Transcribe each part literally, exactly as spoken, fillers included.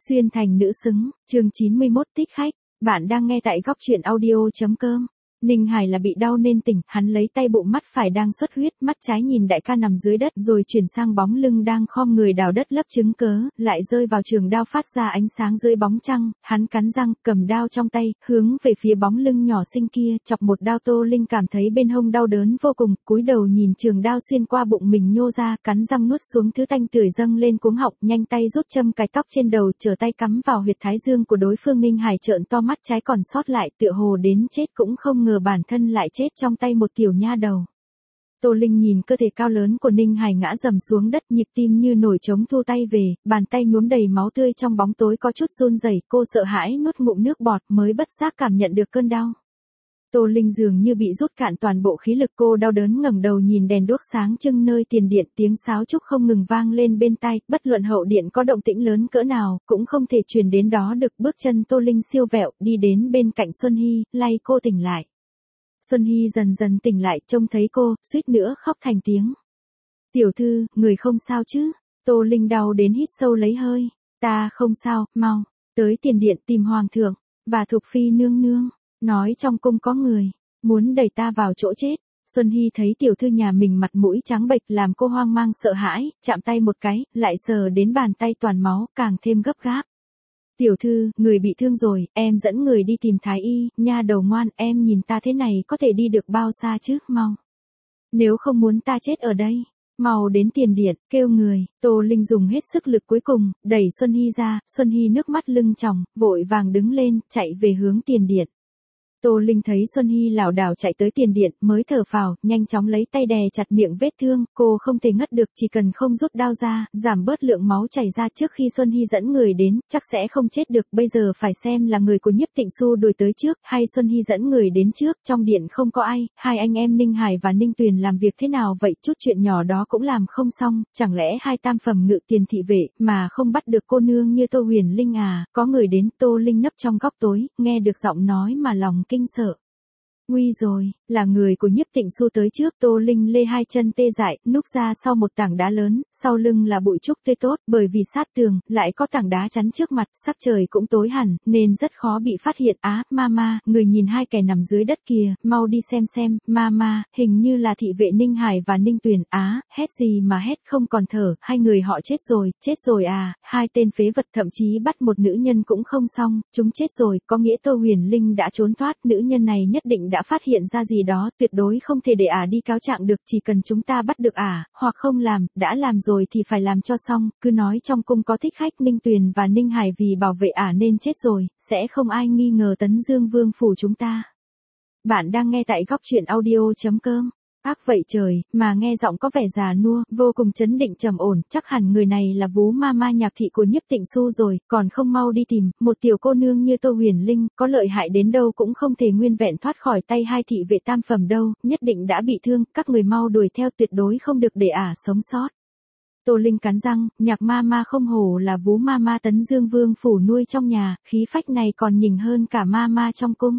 Xuyên thành nữ xứng, chương chín mươi mốt thích khách, bạn đang nghe tại góc truyện audio.com. Ninh Hải là bị đau nên tỉnh, hắn lấy tay bụng mắt phải đang xuất huyết, mắt trái nhìn đại ca nằm dưới đất rồi chuyển sang bóng lưng đang khom người đào đất lấp chứng cớ, lại rơi vào trường đao phát ra ánh sáng dưới bóng trăng, hắn cắn răng, cầm đao trong tay, hướng về phía bóng lưng nhỏ xinh kia, chọc một đao. Tô Linh cảm thấy bên hông đau đớn vô cùng, cúi đầu nhìn trường đao xuyên qua bụng mình nhô ra, cắn răng nuốt xuống thứ tanh tưởi dâng lên cuống họng, nhanh tay rút châm cài tóc trên đầu, trở tay cắm vào huyệt thái dương của đối phương. Ninh Hải trợn to mắt trái còn sót lại, tựa hồ đến chết cũng không ngờ bản thân lại chết trong tay một tiểu nha đầu. Tô Linh nhìn cơ thể cao lớn của Ninh Hải ngã rầm xuống đất, nhịp tim như nổi trống, thu tay về, bàn tay nhuốm đầy máu tươi trong bóng tối có chút run rẩy, cô sợ hãi nuốt ngụm nước bọt mới bất giác cảm nhận được cơn đau. Tô Linh dường như bị rút cạn toàn bộ khí lực, cô đau đớn ngẩng đầu nhìn đèn đuốc sáng trưng nơi tiền điện, tiếng sáo trúc không ngừng vang lên bên tai, bất luận hậu điện có động tĩnh lớn cỡ nào, cũng không thể truyền đến đó được. Bước chân Tô Linh siêu vẹo, đi đến bên cạnh Xuân Hy, lay cô tỉnh lại. Xuân Hy dần dần tỉnh lại, trông thấy cô, suýt nữa khóc thành tiếng. Tiểu thư, người không sao chứ? Tô Linh đau đến hít sâu lấy hơi. Ta không sao, mau, tới tiền điện tìm hoàng thượng, và Thục Phi nương nương, nói trong cung có người, muốn đẩy ta vào chỗ chết. Xuân Hy thấy tiểu thư nhà mình mặt mũi trắng bệch làm cô hoang mang sợ hãi, chạm tay một cái, lại sờ đến bàn tay toàn máu, càng thêm gấp gáp. Tiểu thư, người bị thương rồi, em dẫn người đi tìm thái y, nha đầu ngoan, em nhìn ta thế này có thể đi được bao xa chứ, mau. Nếu không muốn ta chết ở đây, mau đến tiền điện, kêu người. Tô Linh dùng hết sức lực cuối cùng, đẩy Xuân Hy ra, Xuân Hy nước mắt lưng tròng, vội vàng đứng lên, chạy về hướng tiền điện. Tô Linh thấy Xuân Hy lảo đảo chạy tới tiền điện, mới thở phào, nhanh chóng lấy tay đè chặt miệng vết thương, cô không thể ngất được, chỉ cần không rút đao ra, giảm bớt lượng máu chảy ra trước khi Xuân Hy dẫn người đến, chắc sẽ không chết được. Bây giờ phải xem là người của Nhiếp Tịnh Xu đuổi tới trước, hay Xuân Hy dẫn người đến trước. Trong điện không có ai, hai anh em Ninh Hải và Ninh Tuyền làm việc thế nào vậy, chút chuyện nhỏ đó cũng làm không xong, chẳng lẽ hai tam phẩm ngự tiền thị vệ mà không bắt được cô nương như Tô Huyền Linh à? Có người đến. Tô Linh nấp trong góc tối, nghe được giọng nói mà lòng kinh sợ. Nguy rồi, là người của Nhiếp Tịnh Xu tới trước. Tô Linh lê hai chân tê dại, núp ra sau một tảng đá lớn, sau lưng là bụi trúc tươi tốt, bởi vì sát tường, lại có tảng đá chắn trước mặt, sắc trời cũng tối hẳn, nên rất khó bị phát hiện. Á, mama, người nhìn hai kẻ nằm dưới đất kìa, mau đi xem xem. Mama, hình như là thị vệ Ninh Hải và Ninh Tuyền. Á, hét gì mà hét không còn thở, hai người họ chết rồi, chết rồi à, hai tên phế vật thậm chí bắt một nữ nhân cũng không xong, chúng chết rồi, có nghĩa Tô Huyền Linh đã trốn thoát, nữ nhân này nhất định đã phát hiện ra gì đó, tuyệt đối không thể để ả à đi cáo trạng được, chỉ cần chúng ta bắt được ả, à, hoặc không làm, đã làm rồi thì phải làm cho xong, cứ nói trong cung có thích khách, Ninh Tuyền và Ninh Hải vì bảo vệ ả à nên chết rồi, sẽ không ai nghi ngờ Tấn Dương Vương phủ chúng ta. Bạn đang nghe tại góc truyện audio.com. Ác vậy trời, mà nghe giọng có vẻ già nua, vô cùng chấn định trầm ổn, chắc hẳn người này là Vú Mama nhạc thị của Nhiếp Tịnh Xu rồi, còn không mau đi tìm, một tiểu cô nương như Tô Huyền Linh, có lợi hại đến đâu cũng không thể nguyên vẹn thoát khỏi tay hai thị vệ tam phẩm đâu, nhất định đã bị thương, các người mau đuổi theo, tuyệt đối không được để ả sống sót. Tô Linh cắn răng, nhạc Mama không hổ là Vú Mama Tấn Dương Vương phủ nuôi trong nhà, khí phách này còn nhỉnh hơn cả Mama trong cung.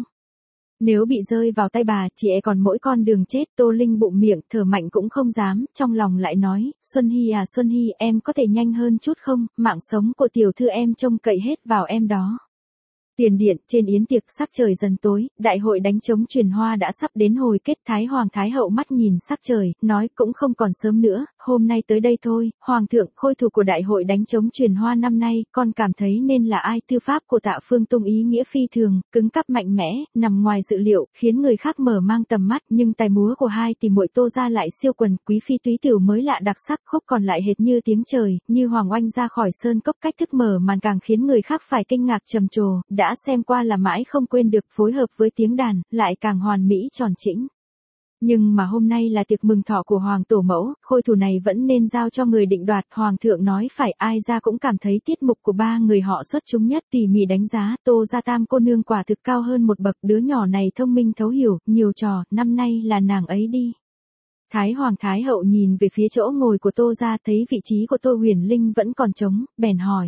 Nếu bị rơi vào tay bà, chỉ e còn mỗi con đường chết. Tô Linh bụng miệng, thở mạnh cũng không dám, trong lòng lại nói, Xuân Hy à Xuân Hy, em có thể nhanh hơn chút không, mạng sống của tiểu thư em trông cậy hết vào em đó. Tiền điện, trên yến tiệc, sắc trời dần tối, đại hội đánh trống truyền hoa đã sắp đến hồi kết. Thái Hoàng Thái Hậu mắt nhìn sắc trời, nói cũng không còn sớm nữa, hôm nay tới đây thôi. Hoàng thượng, khôi thủ của đại hội đánh trống truyền hoa năm nay, con cảm thấy nên là ai? Tư pháp của Tạ Phương Tung ý nghĩa phi thường, cứng cáp mạnh mẽ, nằm ngoài dự liệu, khiến người khác mở mang tầm mắt, nhưng tài múa của hai tỷ muội Tô gia lại siêu quần, quý phi túy tiểu mới lạ đặc sắc, khúc còn lại hệt như tiếng trời, như hoàng oanh ra khỏi sơn cốc, cách thức mở màn càng khiến người khác phải kinh ngạc trầm trồ. Đã xem qua là mãi không quên được, phối hợp với tiếng đàn, lại càng hoàn mỹ tròn trĩnh. Nhưng mà hôm nay là tiệc mừng thọ của Hoàng Tổ Mẫu, khôi thủ này vẫn nên giao cho người định đoạt. Hoàng thượng nói phải, ai ra cũng cảm thấy tiết mục của ba người họ xuất chúng nhất, tỉ mỉ đánh giá, Tô gia tam cô nương quả thực cao hơn một bậc, đứa nhỏ này thông minh thấu hiểu, nhiều trò, năm nay là nàng ấy đi. Thái Hoàng Thái Hậu nhìn về phía chỗ ngồi của Tô gia, thấy vị trí của Tô Huyền Linh vẫn còn trống, bèn hỏi.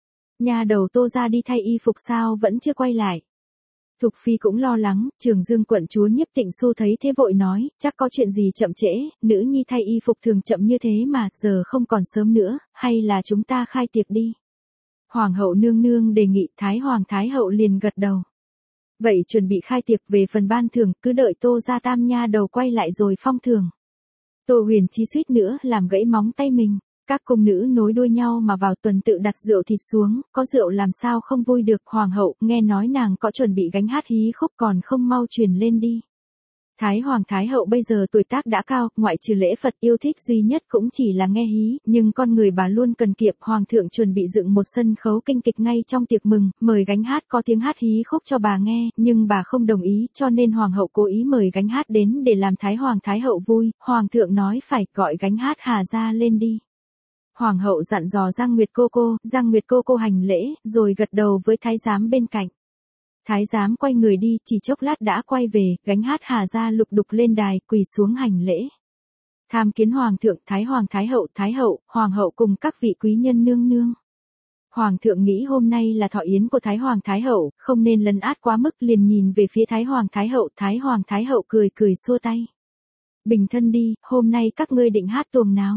Nhà đầu Tô gia đi thay y phục sao vẫn chưa quay lại? Thục Phi cũng lo lắng, Trường Dương quận chúa Nhiếp Tịnh Xu thấy thế vội nói, chắc có chuyện gì chậm trễ, nữ nhi thay y phục thường chậm như thế mà, giờ không còn sớm nữa, hay là chúng ta khai tiệc đi. Hoàng hậu nương nương đề nghị, Thái Hoàng Thái hậu liền gật đầu. Vậy chuẩn bị khai tiệc, về phần ban thưởng, cứ đợi Tô gia tam nha đầu quay lại rồi phong thưởng. Tô Huyền Chi suýt nữa làm gãy móng tay mình. Các cung nữ nối đuôi nhau mà vào, tuần tự đặt rượu thịt xuống, có rượu làm sao không vui được. Hoàng hậu, nghe nói nàng có chuẩn bị gánh hát hí khúc, còn không mau truyền lên đi. Thái Hoàng Thái hậu bây giờ tuổi tác đã cao, ngoại trừ lễ Phật yêu thích duy nhất cũng chỉ là nghe hí, nhưng con người bà luôn cần kiệm. Hoàng thượng chuẩn bị dựng một sân khấu kinh kịch ngay trong tiệc mừng, mời gánh hát có tiếng hát hí khúc cho bà nghe, nhưng bà không đồng ý, cho nên Hoàng hậu cố ý mời gánh hát đến để làm Thái Hoàng Thái hậu vui. Hoàng thượng nói phải gọi gánh hát Hà gia lên đi. Hoàng hậu dặn dò Giang Nguyệt cô cô, Giang Nguyệt cô cô hành lễ, rồi gật đầu với thái giám bên cạnh. Thái giám quay người đi, chỉ chốc lát đã quay về, gánh hát Hà gia lục đục lên đài, quỳ xuống hành lễ. Tham kiến Hoàng thượng, Thái Hoàng Thái hậu, Thái hậu, Hoàng hậu cùng các vị quý nhân nương nương. Hoàng thượng nghĩ hôm nay là thọ yến của Thái Hoàng Thái hậu, không nên lấn át quá mức, liền nhìn về phía Thái Hoàng Thái hậu. Thái Hoàng Thái hậu cười cười xua tay. Bình thân đi, hôm nay các ngươi định hát tuồng nào?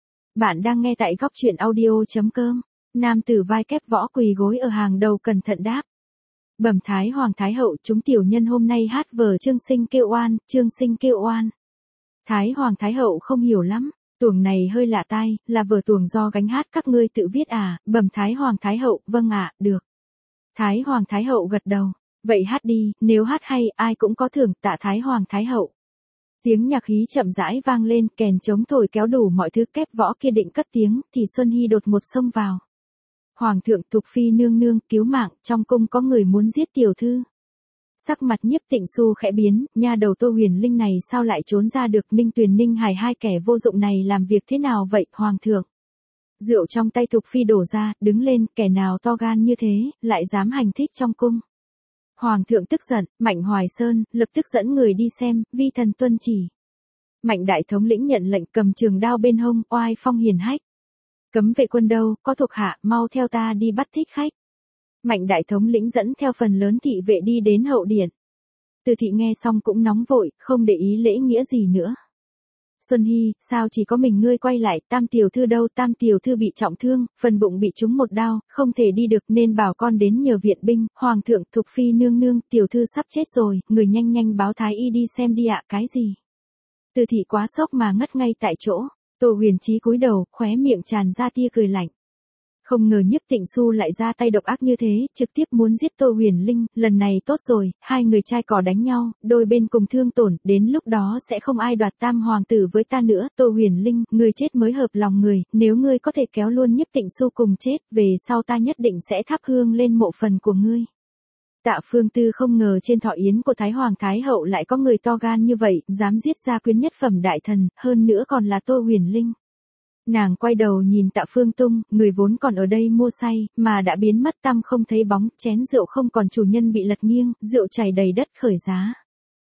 Bạn đang nghe tại góc truyện audio.com. Nam tử vai kép võ quỳ gối ở hàng đầu cẩn thận đáp. Bẩm Thái Hoàng Thái hậu, chúng tiểu nhân hôm nay hát vở Trương Sinh kêu oan, Trương Sinh kêu oan. Thái Hoàng Thái hậu không hiểu lắm, tuồng này hơi lạ tai, là vở tuồng do gánh hát các ngươi tự viết à? Bẩm Thái Hoàng Thái hậu, vâng ạ, được. Thái Hoàng Thái hậu gật đầu, vậy hát đi, nếu hát hay, ai cũng có thưởng. Tạ Thái Hoàng Thái hậu. Tiếng nhạc hí chậm rãi vang lên, kèn trống thổi kéo đủ mọi thứ. Kép võ kia định cất tiếng, thì Xuân Hy đột một xông vào. Hoàng thượng, Thục phi nương nương, cứu mạng, trong cung có người muốn giết tiểu thư. Sắc mặt Nhiếp Tịnh Xu khẽ biến, nha đầu Tô Huyền Linh này sao lại trốn ra được? Ninh Tuyền Ninh Hải hai kẻ vô dụng này làm việc thế nào vậy, Hoàng thượng? Rượu trong tay Thục phi đổ ra, đứng lên, kẻ nào to gan như thế, lại dám hành thích trong cung. Hoàng thượng tức giận, Mạnh Hoài Sơn, lập tức dẫn người đi xem, vi thần tuân chỉ. Mạnh đại thống lĩnh nhận lệnh, cầm trường đao bên hông, oai phong hiền hách. Cấm vệ quân đâu, có thuộc hạ, mau theo ta đi bắt thích khách. Mạnh đại thống lĩnh dẫn theo phần lớn thị vệ đi đến hậu điện. Từ thị nghe xong cũng nóng vội, không để ý lễ nghĩa gì nữa. Xuân Hy, sao chỉ có mình ngươi quay lại? Tam tiểu thư đâu? Tam tiểu thư bị trọng thương, phần bụng bị trúng một đao, không thể đi được nên bảo con đến nhờ viện binh. Hoàng thượng, Thục phi nương nương, tiểu thư sắp chết rồi, người nhanh nhanh báo thái y đi xem đi ạ. Cái gì? Từ thị quá sốc mà ngất ngay tại chỗ. Tô Huyền Chí cúi đầu, khóe miệng tràn ra tia cười lạnh. Không ngờ Nhiếp Tịnh Xu lại ra tay độc ác như thế, trực tiếp muốn giết Tô Huyền Linh. Lần này tốt rồi, hai người trai cò đánh nhau, đôi bên cùng thương tổn, đến lúc đó sẽ không ai đoạt tam hoàng tử với ta nữa. Tô Huyền Linh, người chết mới hợp lòng người, nếu ngươi có thể kéo luôn Nhiếp Tịnh Xu cùng chết, về sau ta nhất định sẽ thắp hương lên mộ phần của ngươi. Tạ Phương Tư không ngờ trên thọ yến của Thái Hoàng Thái hậu lại có người to gan như vậy, dám giết gia quyến nhất phẩm đại thần, hơn nữa còn là Tô Huyền Linh. Nàng quay đầu nhìn Tạ Phương Tung, người vốn còn ở đây mua say, mà đã biến mất tăm không thấy bóng, chén rượu không còn chủ nhân bị lật nghiêng, rượu chảy đầy đất khởi giá.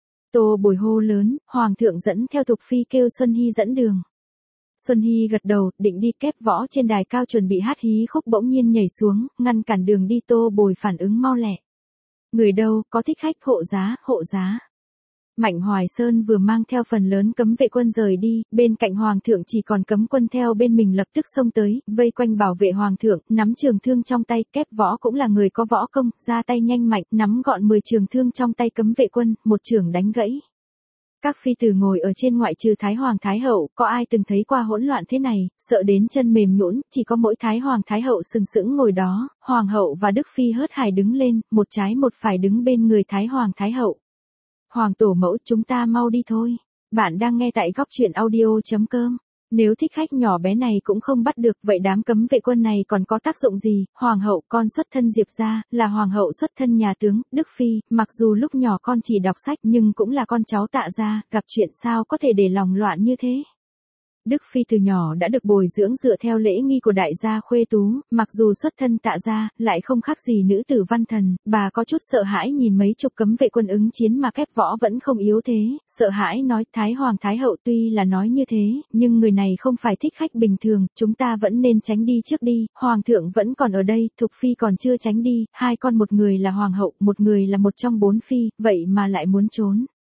Tô Bồi hô lớn, Hoàng thượng dẫn theo Thục phi kêu Xuân Hy dẫn đường. Xuân Hy gật đầu, định đi. Kép võ trên đài cao chuẩn bị hát hí khúc bỗng nhiên nhảy xuống, ngăn cản đường đi. Tô Bồi phản ứng mau lẹ. Người đâu, có thích khách, hộ giá, hộ giá. Mạnh Hoài Sơn vừa mang theo phần lớn cấm vệ quân rời đi, bên cạnh Hoàng thượng chỉ còn cấm quân theo bên mình lập tức xông tới, vây quanh bảo vệ Hoàng thượng, nắm trường thương trong tay. Kép võ cũng là người có võ công, ra tay nhanh mạnh, nắm gọn mười trường thương trong tay cấm vệ quân, một trường đánh gãy. Các phi tử ngồi ở trên ngoại trừ Thái Hoàng Thái hậu, có ai từng thấy qua hỗn loạn thế này, sợ đến chân mềm nhũn, chỉ có mỗi Thái Hoàng Thái hậu sừng sững ngồi đó, Hoàng hậu và Đức phi hớt hải đứng lên, một trái một phải đứng bên người Thái Hoàng Thái hậu. Hoàng tổ mẫu, chúng ta mau đi thôi. Bạn đang nghe tại góc truyện audio.com. Nếu thích khách nhỏ bé này cũng không bắt được, vậy đám cấm vệ quân này còn có tác dụng gì? Hoàng hậu, con xuất thân Diệp gia, là hoàng hậu xuất thân nhà tướng. Đức phi, mặc dù lúc nhỏ con chỉ đọc sách nhưng cũng là con cháu Tạ gia, gặp chuyện sao có thể để lòng loạn như thế? Đức phi từ nhỏ đã được bồi dưỡng dựa theo lễ nghi của đại gia khuê tú, mặc dù xuất thân Tạ gia, lại không khác gì nữ tử văn thần. Bà có chút sợ hãi nhìn mấy chục cấm vệ quân ứng chiến mà Kép võ vẫn không yếu thế, sợ hãi nói, Thái Hoàng Thái hậu tuy là nói như thế, nhưng người này không phải thích khách bình thường, chúng ta vẫn nên tránh đi trước đi. Hoàng thượng vẫn còn ở đây, Thục phi còn chưa tránh đi, hai con, một người là hoàng hậu, một người là một trong bốn phi, vậy mà lại muốn trốn.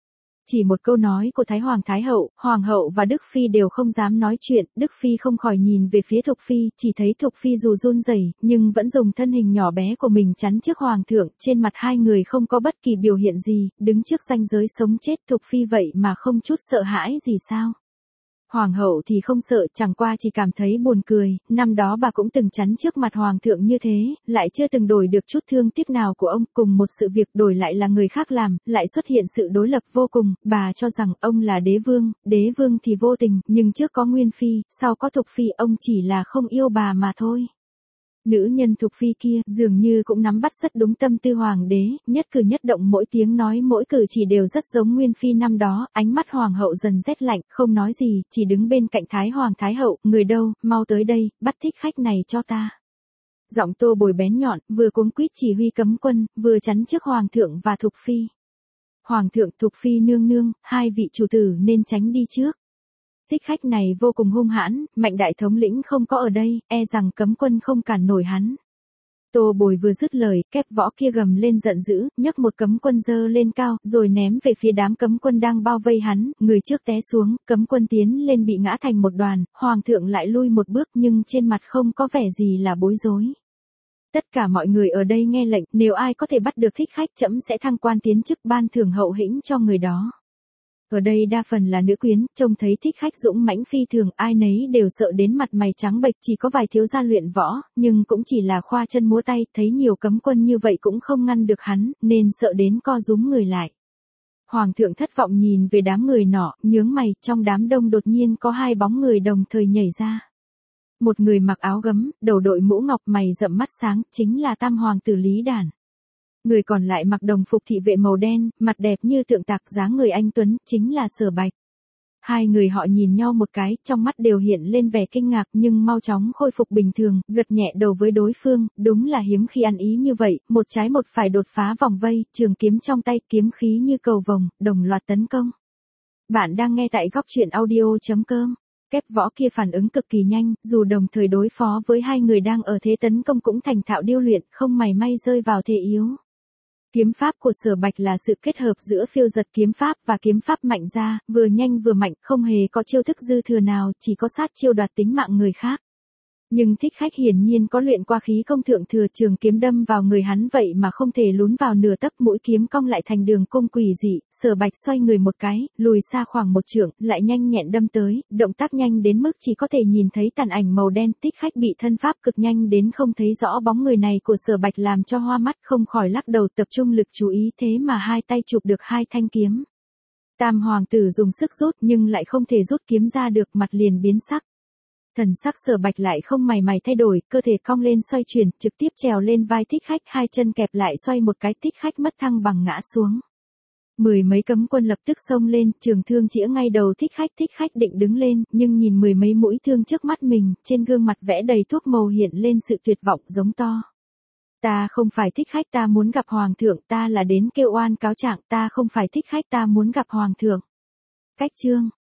Chỉ một câu nói của Thái Hoàng Thái Hậu, Hoàng hậu và Đức Phi đều không dám nói chuyện, Đức Phi không khỏi nhìn về phía Thục Phi, chỉ thấy Thục Phi dù run rẩy, nhưng vẫn dùng thân hình nhỏ bé của mình chắn trước Hoàng thượng, trên mặt hai người không có bất kỳ biểu hiện gì, đứng trước ranh giới sống chết Thục Phi vậy mà không chút sợ hãi gì sao? Hoàng hậu thì không sợ, chẳng qua chỉ cảm thấy buồn cười, năm đó bà cũng từng chắn trước mặt hoàng thượng như thế, lại chưa từng đổi được chút thương tiếc nào của ông, cùng một sự việc đổi lại là người khác làm, lại xuất hiện sự đối lập vô cùng, bà cho rằng ông là đế vương, đế vương thì vô tình, nhưng trước có Nguyên Phi, sau có Thục Phi, ông chỉ là không yêu bà mà thôi. Nữ nhân Thục Phi kia, dường như cũng nắm bắt rất đúng tâm tư hoàng đế, nhất cử nhất động mỗi tiếng nói mỗi cử chỉ đều rất giống Nguyên Phi năm đó, ánh mắt hoàng hậu dần rét lạnh, không nói gì, chỉ đứng bên cạnh Thái Hoàng Thái Hậu, người đâu, mau tới đây, bắt thích khách này cho ta. Giọng Tô Bồi bén nhọn, vừa cuống quýt chỉ huy cấm quân, vừa chắn trước hoàng thượng và Thục Phi. Hoàng thượng, Thục Phi nương nương, hai vị chủ tử nên tránh đi trước. Thích khách này vô cùng hung hãn, Mạnh đại thống lĩnh không có ở đây, e rằng cấm quân không cản nổi hắn. Tô Bồi vừa dứt lời, kép võ kia gầm lên giận dữ, nhấc một cấm quân dơ lên cao, rồi ném về phía đám cấm quân đang bao vây hắn, người trước té xuống, cấm quân tiến lên bị ngã thành một đoàn, hoàng thượng lại lui một bước nhưng trên mặt không có vẻ gì là bối rối. Tất cả mọi người ở đây nghe lệnh, nếu ai có thể bắt được thích khách trẫm sẽ thăng quan tiến chức ban thưởng hậu hĩnh cho người đó. Ở đây đa phần là nữ quyến, trông thấy thích khách dũng mãnh phi thường, ai nấy đều sợ đến mặt mày trắng bệch, chỉ có vài thiếu gia luyện võ, nhưng cũng chỉ là khoa chân múa tay, thấy nhiều cấm quân như vậy cũng không ngăn được hắn, nên sợ đến co rúm người lại. Hoàng thượng thất vọng nhìn về đám người nọ, nhướng mày, trong đám đông đột nhiên có hai bóng người đồng thời nhảy ra. Một người mặc áo gấm, đầu đội mũ ngọc, mày rậm mắt sáng, chính là Tam hoàng tử Lý Đản. Người còn lại mặc đồng phục thị vệ màu đen, mặt đẹp như tượng tạc, dáng người anh tuấn, chính là Sở Bạch. Hai người họ nhìn nhau một cái, trong mắt đều hiện lên vẻ kinh ngạc nhưng mau chóng khôi phục bình thường, gật nhẹ đầu với đối phương, đúng là hiếm khi ăn ý như vậy, một trái một phải đột phá vòng vây, trường kiếm trong tay, kiếm khí như cầu vồng, đồng loạt tấn công. Bạn đang nghe tại góc truyện audio chấm com. Kép võ kia phản ứng cực kỳ nhanh, dù đồng thời đối phó với hai người đang ở thế tấn công cũng thành thạo điêu luyện, không mảy may rơi vào thế yếu. Kiếm pháp của Sở Bạch là sự kết hợp giữa phiêu giật kiếm pháp và kiếm pháp mạnh ra, vừa nhanh vừa mạnh, không hề có chiêu thức dư thừa nào, chỉ có sát chiêu đoạt tính mạng người khác. Nhưng thích khách hiển nhiên có luyện qua khí công thượng thừa, trường kiếm đâm vào người hắn vậy mà không thể lún vào nửa tấc, mũi kiếm cong lại thành đường cong quỷ dị, Sở Bạch xoay người một cái, lùi xa khoảng một trượng, lại nhanh nhẹn đâm tới, động tác nhanh đến mức chỉ có thể nhìn thấy tàn ảnh màu đen, thích khách bị thân pháp cực nhanh đến không thấy rõ bóng người này của Sở Bạch làm cho hoa mắt, không khỏi lắc đầu tập trung lực chú ý, thế mà hai tay chụp được hai thanh kiếm. Tam hoàng tử dùng sức rút nhưng lại không thể rút kiếm ra được, mặt liền biến sắc. Thần sắc Sở Bạch lại không mảy may thay đổi, cơ thể cong lên xoay chuyển, trực tiếp trèo lên vai thích khách, hai chân kẹp lại xoay một cái, thích khách mất thăng bằng ngã xuống. Mười mấy cấm quân lập tức xông lên, trường thương chĩa ngay đầu thích khách, thích khách định đứng lên, nhưng nhìn mười mấy mũi thương trước mắt mình, trên gương mặt vẽ đầy thuốc màu hiện lên sự tuyệt vọng, giống to. Ta không phải thích khách, ta muốn gặp hoàng thượng, ta là đến kêu oan cáo trạng, ta không phải thích khách, ta muốn gặp hoàng thượng. Cách chương